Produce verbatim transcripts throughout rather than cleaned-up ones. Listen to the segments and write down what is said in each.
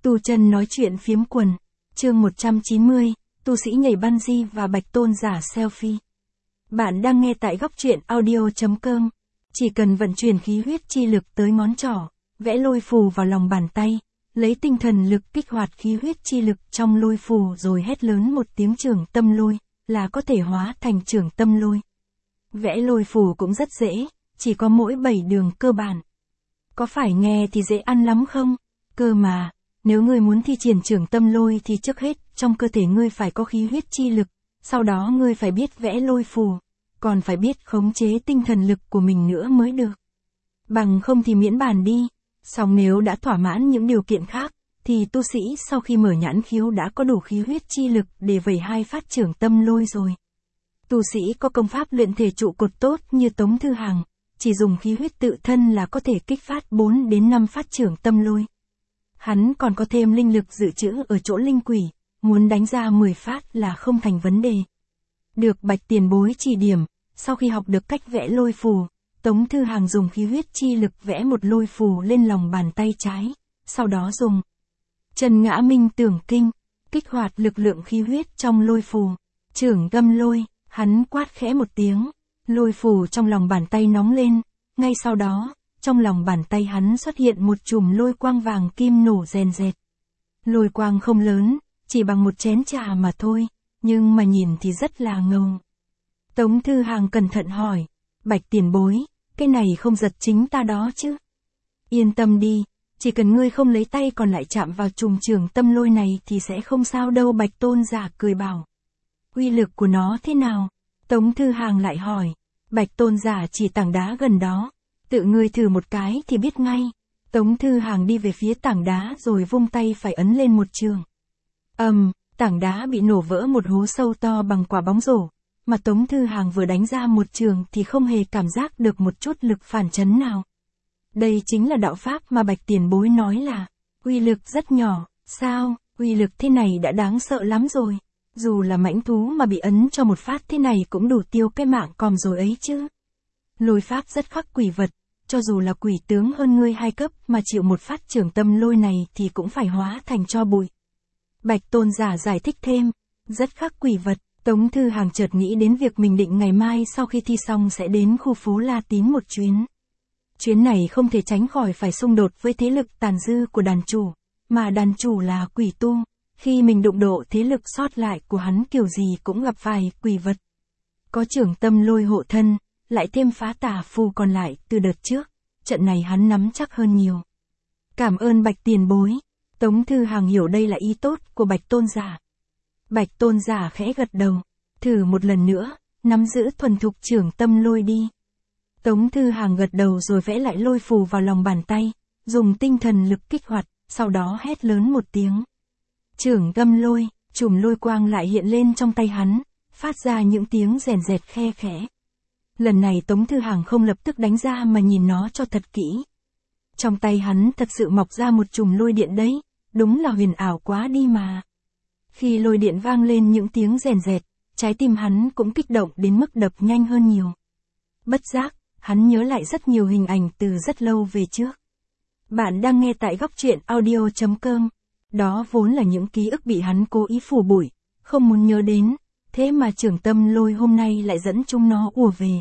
Tu chân nói chuyện phiếm quần. Chương một trăm chín mươi, tu sĩ nhảy bungee và bạch tôn giả selfie. Bạn đang nghe tại góc truyện audio chấm com. Chỉ cần vận chuyển khí huyết chi lực tới ngón trỏ, vẽ lôi phù vào lòng bàn tay, lấy tinh thần lực kích hoạt khí huyết chi lực trong lôi phù rồi hét lớn một tiếng trưởng tâm lôi, là có thể hóa thành trưởng tâm lôi. Vẽ lôi phù cũng rất dễ, chỉ có mỗi bảy đường cơ bản. Có phải nghe thì dễ ăn lắm không? Cơ mà, nếu ngươi muốn thi triển trưởng tâm lôi thì trước hết, trong cơ thể ngươi phải có khí huyết chi lực, sau đó ngươi phải biết vẽ lôi phù, còn phải biết khống chế tinh thần lực của mình nữa mới được. Bằng không thì miễn bàn đi, song nếu đã thỏa mãn những điều kiện khác, thì tu sĩ sau khi mở nhãn khiếu đã có đủ khí huyết chi lực để vẩy hai phát trưởng tâm lôi rồi. Tu sĩ có công pháp luyện thể trụ cột tốt như Tống Thư Hàng, chỉ dùng khí huyết tự thân là có thể kích phát bốn đến năm phát trưởng tâm lôi. Hắn còn có thêm linh lực dự trữ ở chỗ linh quỷ, muốn đánh ra mười phát là không thành vấn đề. Được Bạch tiền bối chỉ điểm, sau khi học được cách vẽ lôi phù, Tống Thư Hàng dùng khí huyết chi lực vẽ một lôi phù lên lòng bàn tay trái, sau đó dùng Trần Ngã Minh Tưởng Kinh, kích hoạt lực lượng khí huyết trong lôi phù, trưởng gâm lôi, hắn quát khẽ một tiếng, lôi phù trong lòng bàn tay nóng lên, ngay sau đó, trong lòng bàn tay hắn xuất hiện một chùm lôi quang vàng kim nổ rèn rẹt. Lôi quang không lớn, chỉ bằng một chén trà mà thôi, nhưng mà nhìn thì rất là ngầu. Tống Thư Hàng cẩn thận hỏi, Bạch tiền bối, cái này không giật chính ta đó chứ? Yên tâm đi, chỉ cần ngươi không lấy tay còn lại chạm vào chùm trường tâm lôi này thì sẽ không sao đâu. Bạch tôn giả cười bảo. Uy lực của nó thế nào? Tống Thư Hàng lại hỏi. Bạch tôn giả chỉ tảng đá gần đó, tự ngươi thử một cái thì biết ngay. Tống Thư Hàng đi về phía tảng đá rồi vung tay phải ấn lên một trường. Ầm, um, tảng đá bị nổ vỡ một hố sâu to bằng quả bóng rổ, mà Tống Thư Hàng vừa đánh ra một trường thì không hề cảm giác được một chút lực phản chấn nào. Đây chính là đạo pháp mà Bạch tiền bối nói là uy lực rất nhỏ. Sao, uy lực thế này đã đáng sợ lắm rồi. Dù là mãnh thú mà bị ấn cho một phát thế này cũng đủ tiêu cái mạng còm rồi ấy chứ. Lôi pháp rất khắc quỷ vật, cho dù là quỷ tướng hơn ngươi hai cấp mà chịu một phát trưởng tâm lôi này thì cũng phải hóa thành tro bụi. Bạch tôn giả giải thích thêm, rất khắc quỷ vật. Tống Thư Hàng chợt nghĩ đến việc mình định ngày mai sau khi thi xong sẽ đến khu phố La Tín một chuyến. Chuyến này không thể tránh khỏi phải xung đột với thế lực tàn dư của đàn chủ, mà đàn chủ là quỷ tu, khi mình đụng độ thế lực sót lại của hắn kiểu gì cũng gặp phải quỷ vật. Có trưởng tâm lôi hộ thân, lại thêm phá tà phù còn lại từ đợt trước, trận này hắn nắm chắc hơn nhiều. Cảm ơn Bạch tiền bối. Tống Thư Hàng hiểu đây là ý tốt của Bạch tôn giả. Bạch tôn giả khẽ gật đầu, thử một lần nữa, nắm giữ thuần thục trưởng tâm lôi đi. Tống Thư Hàng gật đầu rồi vẽ lại lôi phù vào lòng bàn tay, dùng tinh thần lực kích hoạt, sau đó hét lớn một tiếng. Trưởng gâm lôi, chùm lôi quang lại hiện lên trong tay hắn, phát ra những tiếng rèn rẹt khe khẽ. Lần này Tống Thư Hàng không lập tức đánh ra mà nhìn nó cho thật kỹ. Trong tay hắn thật sự mọc ra một chùm lôi điện đấy, đúng là huyền ảo quá đi mà. Khi lôi điện vang lên những tiếng rèn rẹt, trái tim hắn cũng kích động đến mức đập nhanh hơn nhiều. Bất giác, hắn nhớ lại rất nhiều hình ảnh từ rất lâu về trước. Bạn đang nghe tại góc truyện audio chấm com. Đó vốn là những ký ức bị hắn cố ý phủ bụi, không muốn nhớ đến, thế mà trưởng tâm lôi hôm nay lại dẫn chúng nó ùa về.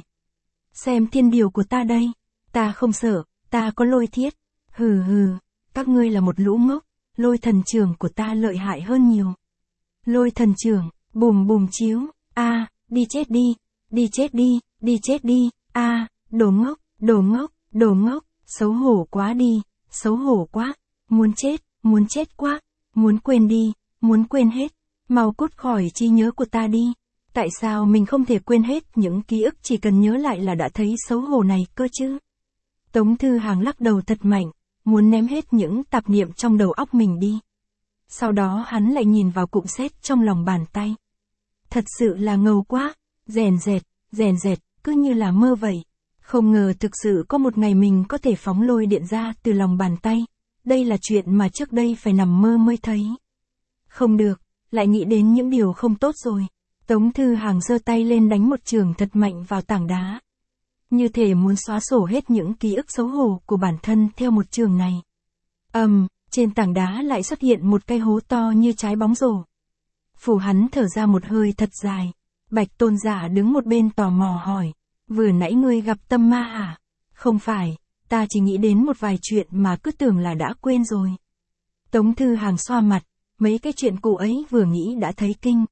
Xem thiên điều của ta đây, ta không sợ, ta có lôi thiết. Hừ hừ, các ngươi là một lũ ngốc, lôi thần trưởng của ta lợi hại hơn nhiều. Lôi thần trưởng, bùm bùm chiếu, a, à, đi chết đi, đi chết đi, đi chết đi, a, à, đồ ngốc, đồ ngốc, đồ ngốc, xấu hổ quá đi, xấu hổ quá, muốn chết, muốn chết quá, muốn quên đi, muốn quên hết, mau cút khỏi trí nhớ của ta đi. Tại sao mình không thể quên hết những ký ức chỉ cần nhớ lại là đã thấy xấu hổ này cơ chứ? Tống Thư Hàng lắc đầu thật mạnh, muốn ném hết những tạp niệm trong đầu óc mình đi. Sau đó hắn lại nhìn vào cụm sét trong lòng bàn tay. Thật sự là ngầu quá, rèn rẹt, rèn rẹt, cứ như là mơ vậy. Không ngờ thực sự có một ngày mình có thể phóng lôi điện ra từ lòng bàn tay. Đây là chuyện mà trước đây phải nằm mơ mới thấy. Không được, lại nghĩ đến những điều không tốt rồi. Tống Thư Hàng giơ tay lên đánh một chưởng thật mạnh vào tảng đá. Như thể muốn xóa sổ hết những ký ức xấu hổ của bản thân theo một chưởng này. Ầm, um, Trên tảng đá lại xuất hiện một cái hố to như trái bóng rổ. Phủ hắn thở ra một hơi thật dài. Bạch Tôn Giả đứng một bên tò mò hỏi. Vừa nãy ngươi gặp tâm ma hả? Không phải, ta chỉ nghĩ đến một vài chuyện mà cứ tưởng là đã quên rồi. Tống Thư Hàng xoa mặt, mấy cái chuyện cũ ấy vừa nghĩ đã thấy kinh.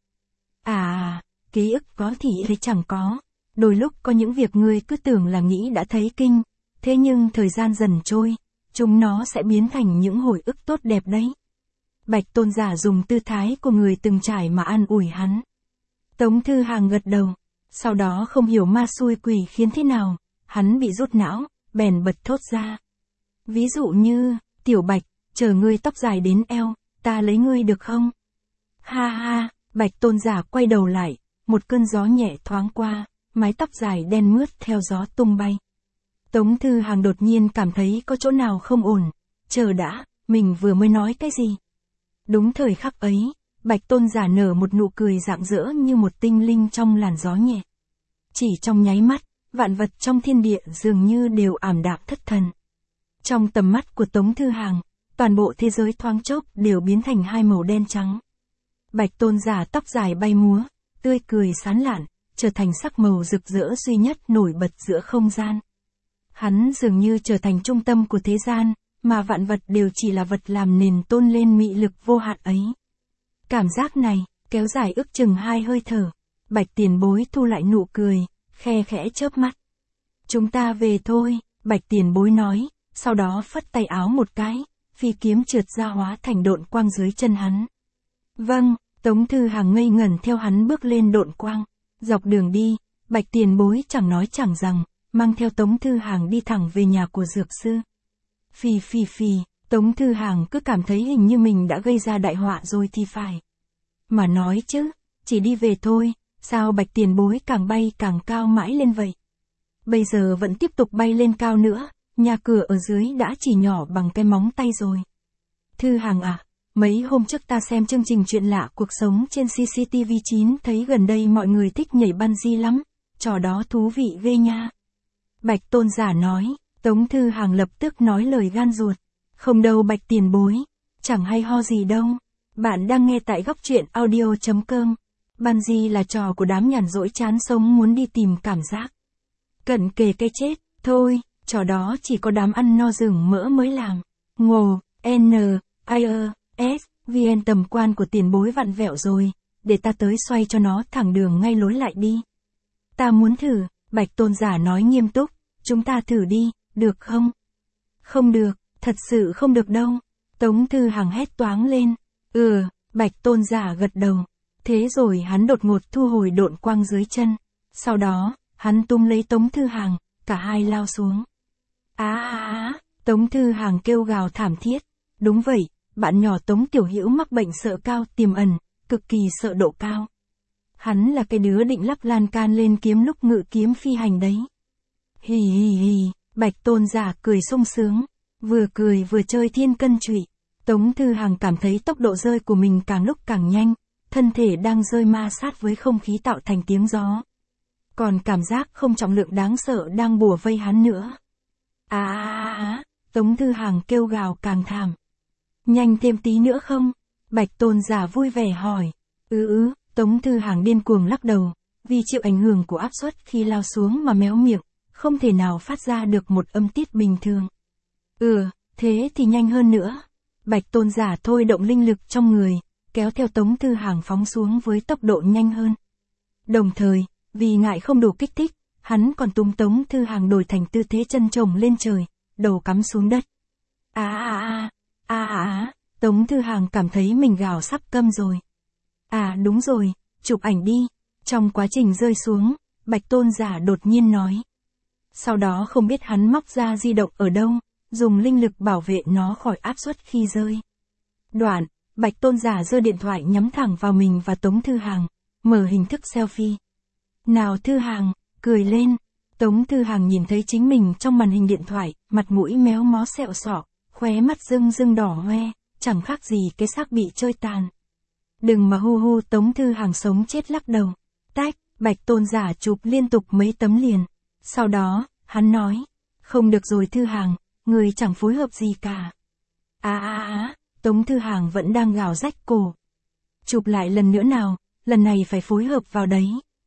À, ký ức có thì thấy chẳng có. Đôi lúc có những việc ngươi cứ tưởng là nghĩ đã thấy kinh, thế nhưng thời gian dần trôi, chúng nó sẽ biến thành những hồi ức tốt đẹp đấy. Bạch Tôn Giả dùng tư thái của người từng trải mà an ủi hắn. Tống Thư Hàng gật đầu, sau đó không hiểu ma xui quỷ khiến thế nào, hắn bị rút não, bèn bật thốt ra. Ví dụ như, Tiểu Bạch, chờ ngươi tóc dài đến eo, ta lấy ngươi được không? Ha ha, Bạch Tôn Giả quay đầu lại, một cơn gió nhẹ thoáng qua, mái tóc dài đen mướt theo gió tung bay. Tống Thư Hàng đột nhiên cảm thấy có chỗ nào không ổn, chờ đã, mình vừa mới nói cái gì? Đúng thời khắc ấy, Bạch Tôn Giả nở một nụ cười rạng rỡ như một tinh linh trong làn gió nhẹ. Chỉ trong nháy mắt, vạn vật trong thiên địa dường như đều ảm đạm thất thần. Trong tầm mắt của Tống Thư Hàng, toàn bộ thế giới thoáng chốc đều biến thành hai màu đen trắng. Bạch Tôn Giả tóc dài bay múa, tươi cười sán lạn, trở thành sắc màu rực rỡ duy nhất nổi bật giữa không gian. Hắn dường như trở thành trung tâm của thế gian, mà vạn vật đều chỉ là vật làm nền tôn lên mị lực vô hạn ấy. Cảm giác này, kéo dài ước chừng hai hơi thở. Bạch Tiền Bối thu lại nụ cười, khe khẽ chớp mắt. Chúng ta về thôi, Bạch Tiền Bối nói, sau đó phất tay áo một cái, phi kiếm trượt ra hóa thành độn quang dưới chân hắn. Vâng, Tống Thư Hàng ngây ngẩn theo hắn bước lên độn quang. Dọc đường đi, Bạch Tiền Bối chẳng nói chẳng rằng, mang theo Tống Thư Hàng đi thẳng về nhà của dược sư. Phì phì phì, Tống Thư Hàng cứ cảm thấy hình như mình đã gây ra đại họa rồi thì phải. Mà nói chứ, chỉ đi về thôi, sao Bạch Tiền Bối càng bay càng cao mãi lên vậy? Bây giờ vẫn tiếp tục bay lên cao nữa, nhà cửa ở dưới đã chỉ nhỏ bằng cái móng tay rồi. Thư Hàng à, mấy hôm trước ta xem chương trình Chuyện Lạ Cuộc Sống trên xê xê tê vê chín thấy gần đây mọi người thích nhảy bungee lắm, trò đó thú vị ghê nha. Bạch Tôn Giả nói, Tống Thư Hàng lập tức nói lời gan ruột. Không đâu Bạch Tiền Bối, chẳng hay ho gì đâu. Bạn đang nghe tại góc truyện audio chấm com. Bungee là trò của đám nhàn rỗi chán sống muốn đi tìm cảm giác. Cận kề cái chết, thôi, trò đó chỉ có đám ăn no rừng mỡ mới làm. Ngồ, N, I, E, S, V N tầm quan của Tiền Bối vặn vẹo rồi, để ta tới xoay cho nó thẳng đường ngay lối lại đi. Ta muốn thử, Bạch Tôn Giả nói nghiêm túc, chúng ta thử đi, được không? Không được, thật sự không được đâu. Tống Thư Hàng hét toáng lên. Ừ, Bạch Tôn Giả gật đầu. Thế rồi hắn đột ngột thu hồi độn quang dưới chân. Sau đó, hắn túm lấy Tống Thư Hàng, cả hai lao xuống. Á á á, Tống Thư Hàng kêu gào thảm thiết. Đúng vậy, bạn nhỏ Tống Tiểu Hữu mắc bệnh sợ cao tiềm ẩn, cực kỳ sợ độ cao. Hắn là cái đứa định lắp lan can lên kiếm lúc ngự kiếm phi hành đấy. Hì hì hì, Bạch Tôn Giả cười sung sướng, vừa cười vừa chơi thiên cân trụy. Tống Thư Hàng cảm thấy tốc độ rơi của mình càng lúc càng nhanh, thân thể đang rơi ma sát với không khí tạo thành tiếng gió. Còn cảm giác không trọng lượng đáng sợ đang bủa vây hắn nữa. Á á á, Tống Thư Hàng kêu gào càng thảm. Nhanh thêm tí nữa không? Bạch Tôn Giả vui vẻ hỏi. Ừ ừ, Tống Thư Hàng điên cuồng lắc đầu, vì chịu ảnh hưởng của áp suất khi lao xuống mà méo miệng, không thể nào phát ra được một âm tiết bình thường. Ừ, thế thì nhanh hơn nữa. Bạch Tôn Giả thôi động linh lực trong người, kéo theo Tống Thư Hàng phóng xuống với tốc độ nhanh hơn. Đồng thời, vì ngại không đủ kích thích, hắn còn túm Tống Thư Hàng đổi thành tư thế chân chồng lên trời, đầu cắm xuống đất. Á á á, á á á, Tống Thư Hàng cảm thấy mình gào sắp câm rồi. À đúng rồi, chụp ảnh đi. Trong quá trình rơi xuống, Bạch Tôn Giả đột nhiên nói. Sau đó không biết hắn móc ra di động ở đâu, dùng linh lực bảo vệ nó khỏi áp suất khi rơi. Đoạn, Bạch Tôn Giả giơ điện thoại nhắm thẳng vào mình và Tống Thư Hàng, mở hình thức selfie. Nào Thư Hàng, cười lên. Tống Thư Hàng nhìn thấy chính mình trong màn hình điện thoại, mặt mũi méo mó sẹo sọ, khóe mắt rưng rưng đỏ hoe, chẳng khác gì cái xác bị chơi tàn. Đừng mà hu hu, Tống Thư Hàng sống chết lắc đầu. Tách, Bạch Tôn Giả chụp liên tục mấy tấm liền. Sau đó, hắn nói, không được rồi Thư Hàng, người chẳng phối hợp gì cả. Á á á, Tống Thư Hàng vẫn đang gào rách cổ. Chụp lại lần nữa nào, lần này phải phối hợp vào đấy.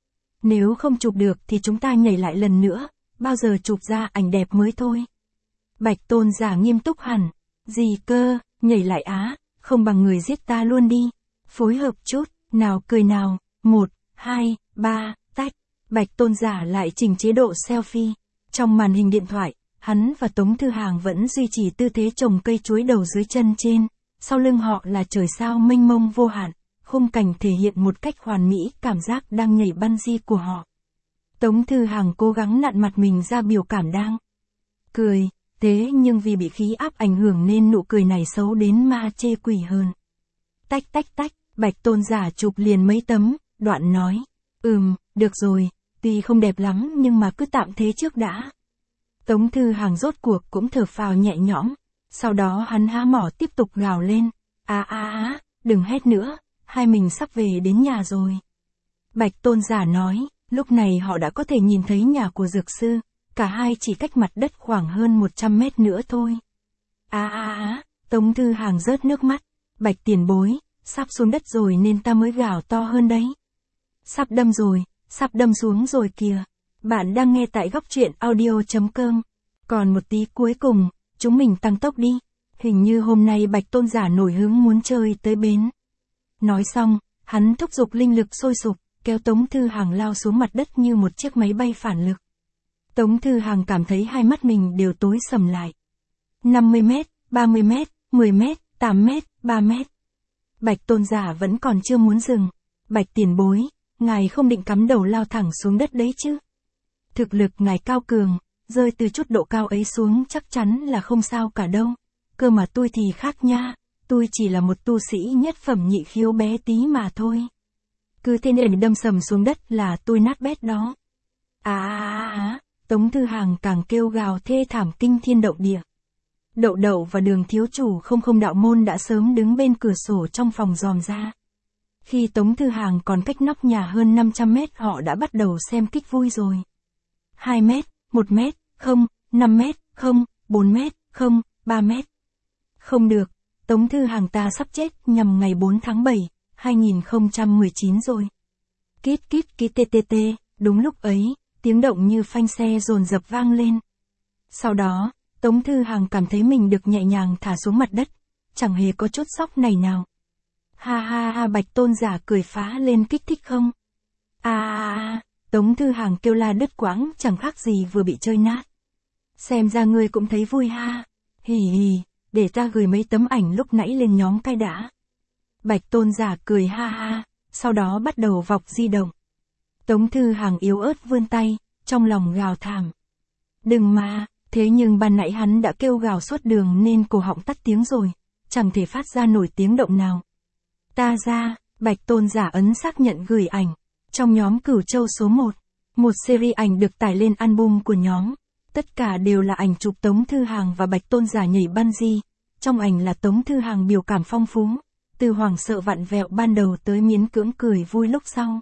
Nếu không chụp được thì chúng ta nhảy lại lần nữa, bao giờ chụp ra ảnh đẹp mới thôi. Bạch Tôn giả nghiêm túc hẳn. Gì cơ, nhảy lại á, không bằng người giết ta luôn đi. Phối hợp chút, nào cười nào, một, hai, ba, tách. Bạch Tôn giả lại chỉnh chế độ selfie. Trong màn hình điện thoại, hắn và Tống Thư Hàng vẫn duy trì tư thế trồng cây chuối đầu dưới chân trên. Sau lưng họ là trời sao mênh mông vô hạn, khung cảnh thể hiện một cách hoàn mỹ cảm giác đang nhảy bungee của họ. Tống Thư Hàng cố gắng nặn mặt mình ra biểu cảm đang cười, thế nhưng vì bị khí áp ảnh hưởng nên nụ cười này xấu đến ma chê quỷ hơn. Tách tách tách, Bạch Tôn giả chụp liền mấy tấm, đoạn nói, ừm, được rồi, tuy không đẹp lắm nhưng mà cứ tạm thế trước đã. Tống Thư Hàng rốt cuộc cũng thở phào nhẹ nhõm, sau đó hắn há mỏ tiếp tục gào lên, á á á, đừng hét nữa, hai mình sắp về đến nhà rồi. Bạch Tôn giả nói, lúc này họ đã có thể nhìn thấy nhà của dược sư, cả hai chỉ cách mặt đất khoảng hơn một trăm mét nữa thôi. Á á á, Tống Thư Hàng rớt nước mắt, Bạch tiền bối, sắp xuống đất rồi nên ta mới gào to hơn đấy. Sắp đâm rồi, sắp đâm xuống rồi kìa. Bạn đang nghe tại góc truyện audio chấm com. Còn một tí cuối cùng, chúng mình tăng tốc đi. Hình như hôm nay Bạch Tôn giả nổi hứng muốn chơi tới bến. Nói xong, hắn thúc giục linh lực sôi sục, kéo Tống Thư Hàng lao xuống mặt đất như một chiếc máy bay phản lực. Tống Thư Hàng cảm thấy hai mắt mình đều tối sầm lại. năm mươi mét, ba mươi mét, mười mét, tám mét, ba mét. Bạch Tôn giả vẫn còn chưa muốn dừng. Bạch tiền bối, ngài không định cắm đầu lao thẳng xuống đất đấy chứ? Thực lực ngài cao cường, rơi từ chút độ cao ấy xuống chắc chắn là không sao cả đâu. Cơ mà tôi thì khác nha, tôi chỉ là một tu sĩ nhất phẩm nhị khiếu bé tí mà thôi. Cứ thế nên đâm sầm xuống đất là tôi nát bét đó. À à à, Tống Thư Hàng càng kêu gào thê thảm kinh thiên động địa. Đậu Đậu và Đường thiếu chủ không không đạo môn đã sớm đứng bên cửa sổ trong phòng dòm ra. Khi Tống Thư Hàng còn cách nóc nhà hơn năm trăm mét họ đã bắt đầu xem kích vui rồi. hai mét, một mét, không, năm mét, không, bốn mét, không, ba mét. Không được, Tống Thư Hàng ta sắp chết nhằm ngày bốn tháng bảy, hai nghìn không trăm mười chín rồi. Kít kít kít tê tê tê, đúng lúc ấy, tiếng động như phanh xe dồn dập vang lên. Sau đó, Tống Thư Hàng cảm thấy mình được nhẹ nhàng thả xuống mặt đất, chẳng hề có chút sốc này nào. Ha ha ha, Bạch Tôn giả cười phá lên kích thích không? À à à, Tống Thư Hàng kêu la đứt quãng chẳng khác gì vừa bị chơi nát. Xem ra ngươi cũng thấy vui ha. Hì hì, để ta gửi mấy tấm ảnh lúc nãy lên nhóm cái đã. Bạch Tôn giả cười ha ha, sau đó bắt đầu vọc di động. Tống Thư Hàng yếu ớt vươn tay, trong lòng gào thảm. Đừng mà, thế nhưng ban nãy hắn đã kêu gào suốt đường nên cổ họng tắt tiếng rồi, chẳng thể phát ra nổi tiếng động nào. Ta ra, Bạch Tôn giả ấn xác nhận gửi ảnh. Trong nhóm Cửu Châu số một, một series ảnh được tải lên album của nhóm. Tất cả đều là ảnh chụp Tống Thư Hàng và Bạch Tôn giả nhảy bungee. Trong ảnh là Tống Thư Hàng biểu cảm phong phú, từ hoảng sợ vặn vẹo ban đầu tới miễn cưỡng cười vui lúc sau.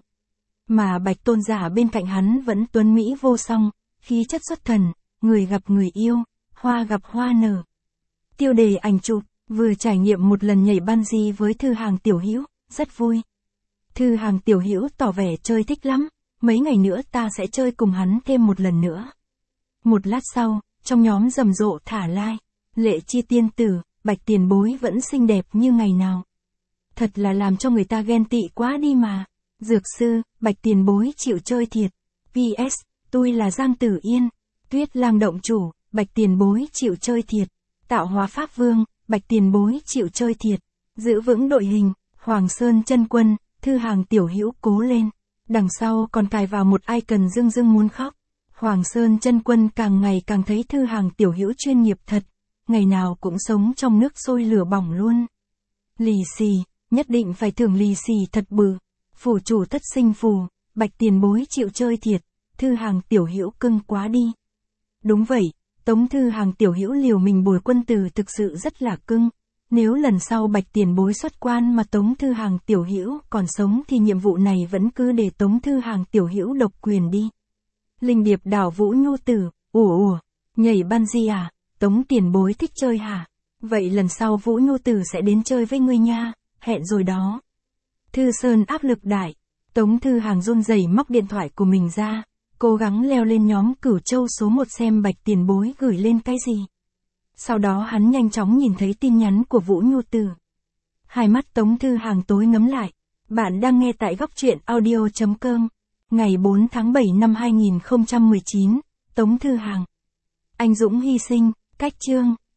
Mà Bạch Tôn giả bên cạnh hắn vẫn tuấn mỹ vô song, khí chất xuất thần, người gặp người yêu, hoa gặp hoa nở. Tiêu đề ảnh chụp, vừa trải nghiệm một lần nhảy bungee với Thư Hàng tiểu hữu, rất vui. Thư Hàng tiểu hữu tỏ vẻ chơi thích lắm, mấy ngày nữa ta sẽ chơi cùng hắn thêm một lần nữa. Một lát sau, trong nhóm rầm rộ thả like, Lệ Chi tiên tử, Bạch tiền bối vẫn xinh đẹp như ngày nào. Thật là làm cho người ta ghen tị quá đi mà. Dược sư, Bạch tiền bối chịu chơi thiệt. pê ét, tôi là Giang Tử Yên. Tuyết Lang động chủ, Bạch tiền bối chịu chơi thiệt. Tạo Hóa Pháp Vương, Bạch tiền bối chịu chơi thiệt. Giữ vững đội hình, Hoàng Sơn chân quân, Thư Hàng tiểu hữu cố lên. Đằng sau còn cài vào một icon dưng dưng muốn khóc. Hoàng Sơn chân quân càng ngày càng thấy Thư Hàng tiểu hữu chuyên nghiệp thật, ngày nào cũng sống trong nước sôi lửa bỏng luôn. Lì xì, nhất định phải thưởng lì xì thật bự. Phủ chủ thất sinh phù, Bạch tiền bối chịu chơi thiệt, Thư Hàng tiểu hữu cưng quá đi. Đúng vậy, Tống Thư Hàng tiểu hữu liều mình bồi quân tử thực sự rất là cưng. Nếu lần sau Bạch tiền bối xuất quan mà Tống Thư Hàng tiểu hữu còn sống thì nhiệm vụ này vẫn cứ để Tống Thư Hàng tiểu hữu độc quyền đi. Linh điệp đảo Vũ Nhu tử, ủa ủa, nhảy bungee à, Tống tiền bối thích chơi hả? Vậy lần sau Vũ Nhu Tử sẽ đến chơi với ngươi nha, hẹn rồi đó. Thư Sơn áp lực đại. Tống Thư Hàng run rẩy móc điện thoại của mình ra, cố gắng leo lên nhóm Cửu Châu số một xem Bạch tiền bối gửi lên cái gì. Sau đó hắn nhanh chóng nhìn thấy tin nhắn của Vũ Nhu Tử. Hai mắt Tống Thư Hàng tối ngấm lại. Bạn đang nghe tại góc truyện audio.com. Ngày bốn tháng bảy năm hai nghìn không trăm mười chín, Tống Thư Hàng. Anh dũng hy sinh, cách chương.